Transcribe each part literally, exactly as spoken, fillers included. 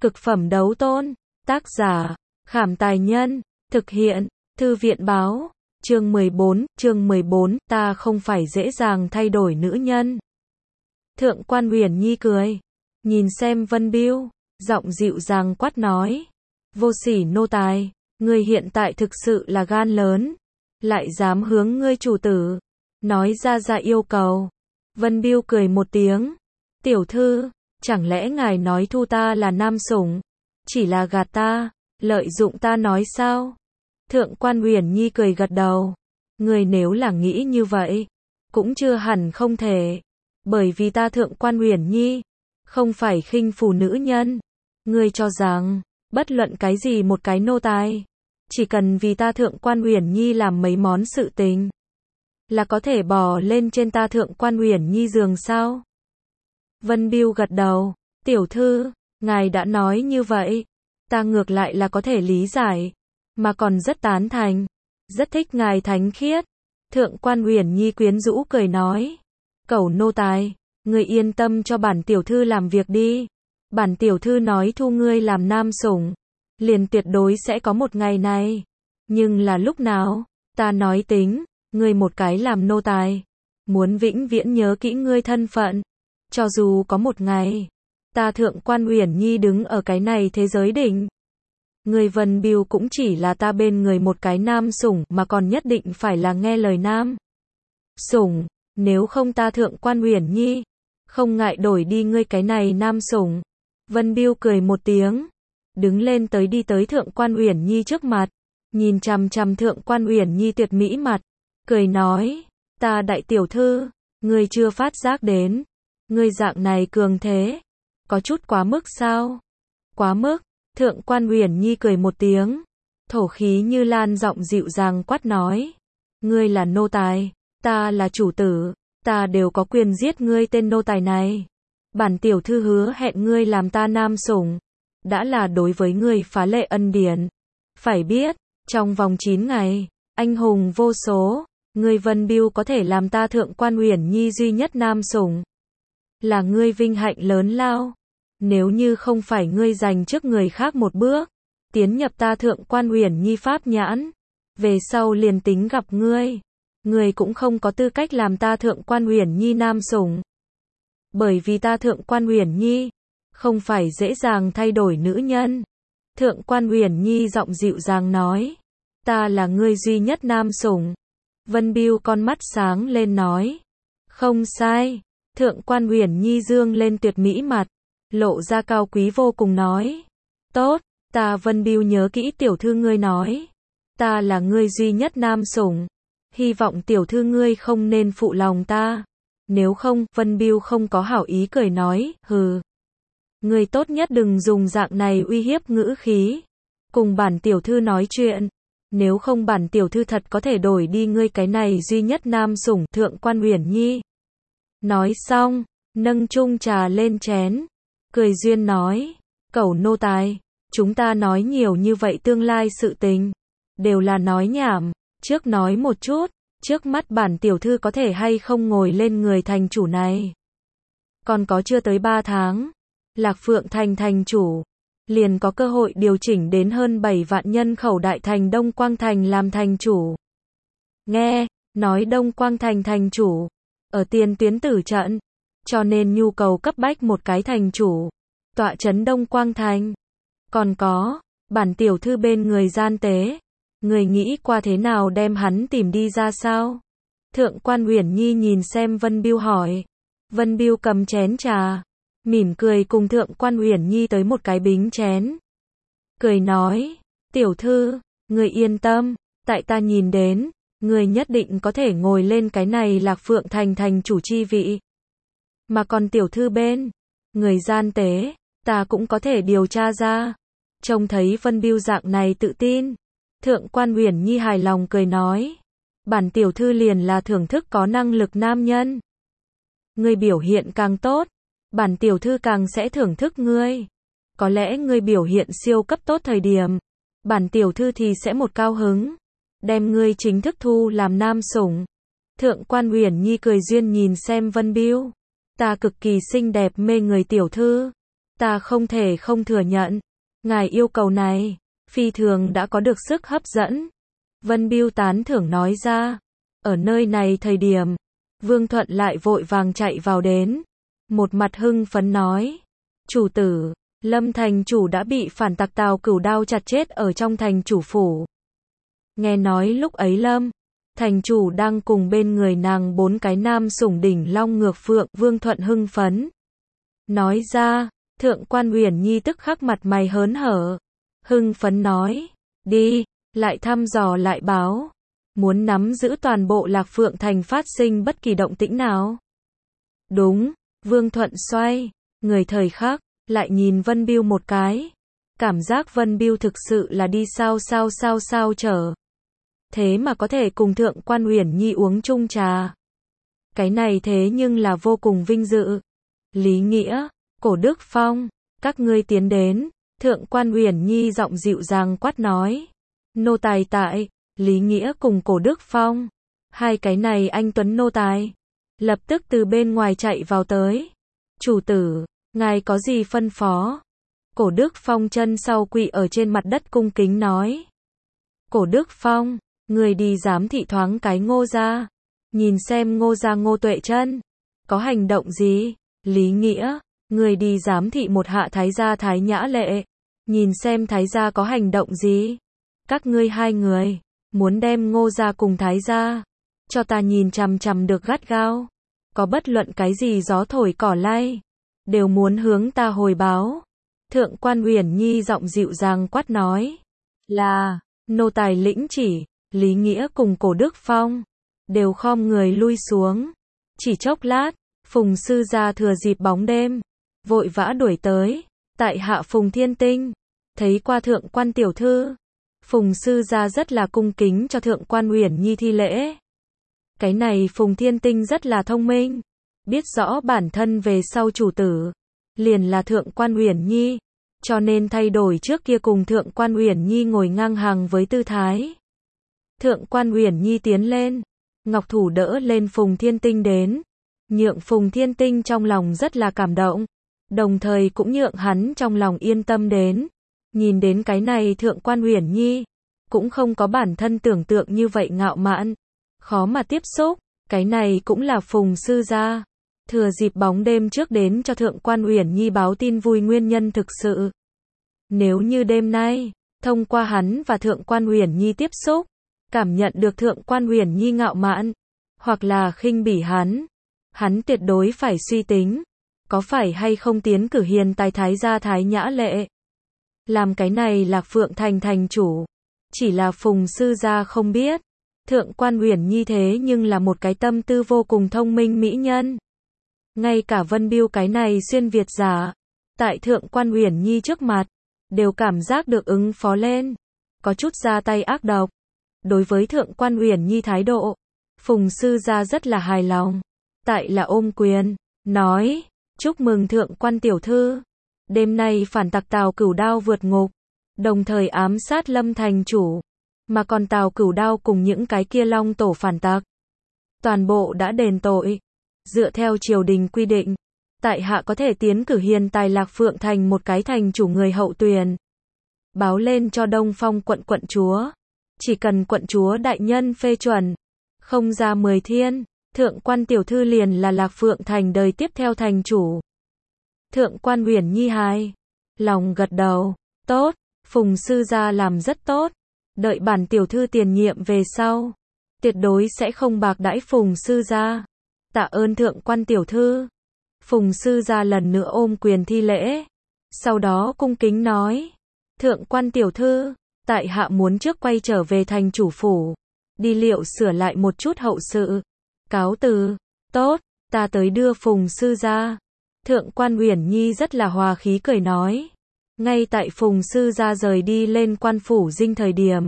Cực phẩm đấu tôn. Tác giả, Khảm Tài Nhân. Thực hiện, Thư viện Báo. Chương mười bốn, chương mười bốn, ta không phải dễ dàng thay đổi nữ nhân. Thượng quan Uyển Nhi cười, nhìn xem Vân Biêu, giọng dịu dàng quát nói. Vô sỉ nô tài, ngươi hiện tại thực sự là gan lớn, lại dám hướng ngươi chủ tử, nói ra ra yêu cầu. Vân Biêu cười một tiếng. Tiểu thư, chẳng lẽ ngài nói thu ta là nam sủng, chỉ là gạt ta, lợi dụng ta nói sao? Thượng quan Uyển Nhi cười gật đầu. Người nếu là nghĩ như vậy, cũng chưa hẳn không thể. Bởi vì ta Thượng quan Uyển Nhi, không phải khinh phù nữ nhân. Ngươi cho rằng, bất luận cái gì một cái nô tài, chỉ cần vì ta Thượng quan Uyển Nhi làm mấy món sự tình, là có thể bò lên trên ta Thượng quan Uyển Nhi giường sao? Vân Biêu gật đầu. Tiểu thư, ngài đã nói như vậy, ta ngược lại là có thể lý giải, mà còn rất tán thành, rất thích ngài thánh khiết. Thượng quan Uyển Nhi quyến rũ cười nói. Cẩu nô tài, ngươi yên tâm cho bản tiểu thư làm việc đi. Bản tiểu thư nói thu ngươi làm nam sủng, liền tuyệt đối sẽ có một ngày này. Nhưng là lúc nào, ta nói tính, ngươi một cái làm nô tài, muốn vĩnh viễn nhớ kỹ ngươi thân phận. Cho dù có một ngày, ta Thượng quan Uyển Nhi đứng ở cái này thế giới đỉnh, người Vân Biêu cũng chỉ là ta bên người một cái nam sủng, mà còn nhất định phải là nghe lời nam sủng. Nếu không ta Thượng quan Uyển Nhi, không ngại đổi đi ngươi cái này nam sủng. Vân Biêu cười một tiếng, đứng lên tới đi tới Thượng quan Uyển Nhi trước mặt, nhìn chằm chằm Thượng quan Uyển Nhi tuyệt mỹ mặt, cười nói. Ta đại tiểu thư, ngươi chưa phát giác đến, ngươi dạng này cường thế, có chút quá mức sao? Quá mức. Thượng quan Uyển Nhi cười một tiếng, thổ khí như lan giọng dịu dàng quát nói. Ngươi là nô tài, ta là chủ tử, ta đều có quyền giết ngươi tên nô tài này. Bản tiểu thư hứa hẹn ngươi làm ta nam sủng, đã là đối với ngươi phá lệ ân điển. Phải biết, trong vòng chín ngày, anh hùng vô số, ngươi Vân Biêu có thể làm ta Thượng quan Uyển Nhi duy nhất nam sủng, là ngươi vinh hạnh lớn lao. Nếu như không phải ngươi giành trước người khác một bước, tiến nhập ta Thượng quan Uyển Nhi pháp nhãn, về sau liền tính gặp ngươi, ngươi cũng không có tư cách làm ta Thượng quan Uyển Nhi nam sủng. Bởi vì ta Thượng quan Uyển Nhi, không phải dễ dàng thay đổi nữ nhân. Thượng quan Uyển Nhi giọng dịu dàng nói. Ta là ngươi duy nhất nam sủng. Vân Biêu con mắt sáng lên nói. Không sai. Thượng quan Uyển Nhi dương lên tuyệt mỹ mặt, lộ ra cao quý vô cùng nói. Tốt, ta Vân Biêu nhớ kỹ tiểu thư ngươi nói. Ta là ngươi duy nhất nam sủng. Hy vọng tiểu thư ngươi không nên phụ lòng ta. Nếu không, Vân Biêu không có hảo ý cười nói, hừ. Ngươi tốt nhất đừng dùng dạng này uy hiếp ngữ khí, cùng bản tiểu thư nói chuyện. Nếu không bản tiểu thư thật có thể đổi đi ngươi cái này duy nhất nam sủng. Thượng quan Uyển Nhi nói xong, nâng chung trà lên chén, cười duyên nói. Cẩu nô tài, chúng ta nói nhiều như vậy tương lai sự tình, đều là nói nhảm. Trước nói một chút, trước mắt bản tiểu thư có thể hay không ngồi lên người thành chủ này. Còn có chưa tới ba tháng, Lạc Phượng thành thành chủ, liền có cơ hội điều chỉnh đến hơn bảy vạn nhân khẩu đại thành Đông Quang thành làm thành chủ. Nghe, nói Đông Quang thành thành chủ, ở tiền tuyến tử trận, cho nên nhu cầu cấp bách một cái thành chủ, tọa trấn Đông Quang thành. Còn có, bản tiểu thư bên người gian tế, người nghĩ qua thế nào đem hắn tìm đi ra sao? Thượng quan Uyển Nhi nhìn xem Vân Biêu hỏi. Vân Biêu cầm chén trà, mỉm cười cùng Thượng quan Uyển Nhi tới một cái bính chén. Cười nói, tiểu thư, người yên tâm, tại ta nhìn đến, người nhất định có thể ngồi lên cái này Lạc Phượng thành thành chủ chi vị. Mà còn tiểu thư bên, người gian tế, ta cũng có thể điều tra ra. Trông thấy Vân Biêu dạng này tự tin, Thượng quan Uyển Nhi hài lòng cười nói. Bản tiểu thư liền là thưởng thức có năng lực nam nhân. Ngươi biểu hiện càng tốt, bản tiểu thư càng sẽ thưởng thức ngươi. Có lẽ ngươi biểu hiện siêu cấp tốt thời điểm, bản tiểu thư thì sẽ một cao hứng, đem ngươi chính thức thu làm nam sủng. Thượng quan Uyển Nhi cười duyên nhìn xem Vân Biêu. Ta cực kỳ xinh đẹp mê người tiểu thư. ta không thể không thừa nhận. Ngài yêu cầu này, phi thường đã có được sức hấp dẫn. Vân Bưu tán thưởng nói ra. Ở nơi này thời điểm, Vương Thuận lại vội vàng chạy vào đến. Một mặt hưng phấn nói. Chủ tử, Lâm thành chủ đã bị phản tặc Tào Cửu Đao chặt chết ở trong thành chủ phủ. Nghe nói lúc ấy Lâm thành chủ đang cùng bên người nàng bốn cái nam sủng đỉnh long ngược phượng. Vương Thuận hưng phấn nói ra. Thượng quan Uyển Nhi tức khắc mặt mày hớn hở, hưng phấn nói, đi, lại thăm dò lại báo, muốn nắm giữ toàn bộ Lạc Phượng thành phát sinh bất kỳ động tĩnh nào. Đúng, Vương Thuận xoay người thời khắc, lại nhìn Vân Bưu một cái, cảm giác Vân Bưu thực sự là đi sao sao sao sao trở. Thế mà có thể cùng Thượng quan Uyển Nhi uống chung trà. Cái này thế nhưng là vô cùng vinh dự. Lý Nghĩa, Cổ Đức Phong, các ngươi tiến đến. Thượng quan Uyển Nhi giọng dịu dàng quát nói. Nô tài tại, Lý Nghĩa cùng Cổ Đức Phong, hai cái này anh tuấn nô tài, lập tức từ bên ngoài chạy vào tới. Chủ tử, ngài có gì phân phó? Cổ Đức Phong chân sau quỳ ở trên mặt đất cung kính nói. Cổ Đức Phong, người đi giám thị thoáng cái Ngô gia, nhìn xem Ngô gia Ngô Tuệ Chân có hành động gì. Lý Nghĩa, người đi giám thị một hạ Thái gia Thái Nhã Lệ, nhìn xem Thái gia có hành động gì. Các ngươi hai người, muốn đem Ngô gia cùng Thái gia, cho ta nhìn chằm chằm được gắt gao. Có bất luận cái gì gió thổi cỏ lay, đều muốn hướng ta hồi báo. Thượng quan Uyển Nhi giọng dịu dàng quát nói. Là, nô tài lĩnh chỉ. Lý Nghĩa cùng Cổ Đức Phong đều khom người lui xuống. Chỉ chốc lát, Phùng sư gia thừa dịp bóng đêm, vội vã đuổi tới. Tại hạ Phùng Thiên Tinh, thấy qua thượng quan tiểu thư. Phùng sư gia rất là cung kính cho thượng quan Uyển Nhi thi lễ. Cái này Phùng Thiên Tinh rất là thông minh, biết rõ bản thân về sau chủ tử liền là thượng quan Uyển Nhi, cho nên thay đổi trước kia cùng thượng quan Uyển Nhi ngồi ngang hàng với tư thái. Thượng quan Uyển Nhi tiến lên, ngọc thủ đỡ lên Phùng Thiên Tinh đến, nhượng Phùng Thiên Tinh trong lòng rất là cảm động, đồng thời cũng nhượng hắn trong lòng yên tâm đến. Nhìn đến cái này thượng quan Uyển Nhi, cũng không có bản thân tưởng tượng như vậy ngạo mạn, khó mà tiếp xúc, cái này cũng là Phùng sư gia thừa dịp bóng đêm trước đến cho thượng quan Uyển Nhi báo tin vui nguyên nhân thực sự. Nếu như đêm nay, thông qua hắn và thượng quan Uyển Nhi tiếp xúc, cảm nhận được thượng quan Uyển Nhi ngạo mạn, hoặc là khinh bỉ hắn, hắn tuyệt đối phải suy tính, có phải hay không tiến cử hiền tài Thái gia Thái Nhã Lệ, làm cái này Lạc Phượng thành thành chủ. Chỉ là Phùng sư gia không biết, thượng quan Uyển Nhi thế nhưng là một cái tâm tư vô cùng thông minh mỹ nhân. Ngay cả Vân Bưu cái này xuyên Việt giả, tại thượng quan Uyển Nhi trước mặt, đều cảm giác được ứng phó lên, có chút ra tay ác độc. Đối với thượng quan Uyển Nhi thái độ, Phùng sư gia rất là hài lòng, tại là ôm quyền, nói, chúc mừng thượng quan tiểu thư, đêm nay phản tặc Tào Cửu Đao vượt ngục, đồng thời ám sát Lâm thành chủ, mà còn Tào Cửu Đao cùng những cái kia long tổ phản tặc, toàn bộ đã đền tội. Dựa theo triều đình quy định, tại hạ có thể tiến cử hiền tài Lạc Phượng thành một cái thành chủ người hậu tuyền, báo lên cho Đông Phong quận quận chúa, chỉ cần quận chúa đại nhân phê chuẩn, không ra mười thiên, thượng quan tiểu thư liền là Lạc Phượng thành đời tiếp theo thành chủ. Thượng quan Uyển Nhi hài lòng gật đầu, tốt, Phùng sư gia làm rất tốt, đợi bản tiểu thư tiền nhiệm về sau, tuyệt đối sẽ không bạc đãi Phùng sư gia. Tạ ơn thượng quan tiểu thư. Phùng sư gia lần nữa ôm quyền thi lễ, sau đó cung kính nói, thượng quan tiểu thư, tại hạ muốn trước quay trở về thành chủ phủ, đi liệu sửa lại một chút hậu sự, cáo từ. Tốt, ta tới đưa Phùng sư gia. Thượng quan Uyển Nhi rất là hòa khí cười nói. Ngay tại Phùng sư gia rời đi lên quan phủ dinh thời điểm,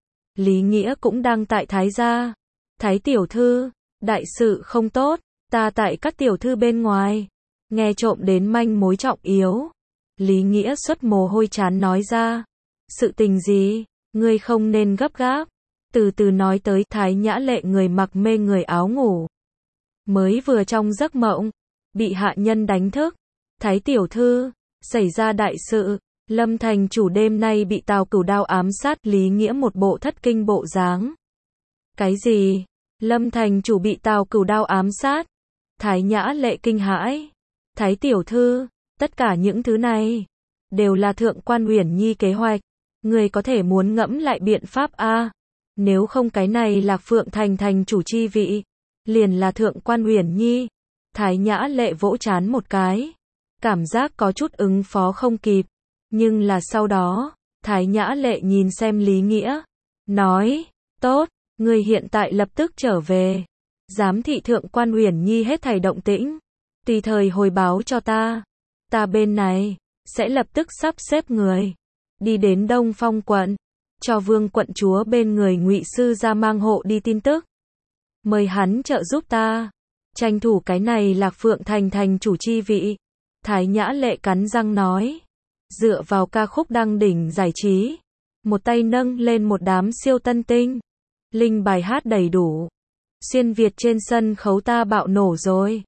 Lý Nghĩa cũng đang tại Thái gia. Thái tiểu thư, đại sự không tốt, ta tại các tiểu thư bên ngoài, nghe trộm đến manh mối trọng yếu. Lý Nghĩa xuất mồ hôi chán nói ra. Sự tình gì, ngươi không nên gấp gáp, từ từ nói tới. Thái Nhã Lệ người mặc mê người áo ngủ, mới vừa trong giấc mộng, bị hạ nhân đánh thức. Thái tiểu thư, Xảy ra đại sự, Lâm thành chủ đêm nay bị Tào Cửu đao ám sát, Lý Nghĩa một bộ thất kinh bộ dáng. Cái gì? Lâm thành chủ bị Tào Cửu đao ám sát? Thái Nhã Lệ kinh hãi. Thái tiểu thư, tất cả những thứ này đều là Thượng quan Uyển Nhi kế hoạch. Người có thể muốn ngẫm lại biện pháp a. Nếu không cái này Lạc Phượng thành thành chủ chi vị, liền là Thượng quan Uyển Nhi. Thái Nhã Lệ vỗ trán một cái, cảm giác có chút ứng phó không kịp. Nhưng là sau đó, Thái Nhã Lệ nhìn xem Lý Nghĩa, nói, tốt, người hiện tại lập tức trở về, giám thị Thượng quan Uyển Nhi hết thảy động tĩnh, tùy thời hồi báo cho ta. Ta bên này sẽ lập tức sắp xếp người đi đến Đông Phong quận, cho Vương quận chúa bên người Ngụy sư ra mang hộ đi tin tức, mời hắn trợ giúp ta, tranh thủ cái này Lạc Phượng thành thành chủ chi vị. Thái Nhã Lệ cắn răng nói, dựa vào ca khúc đăng đỉnh giải trí, một tay nâng lên một đám siêu tân tinh, linh bài hát đầy đủ, xuyên Việt trên sân khấu ta bạo nổ rồi.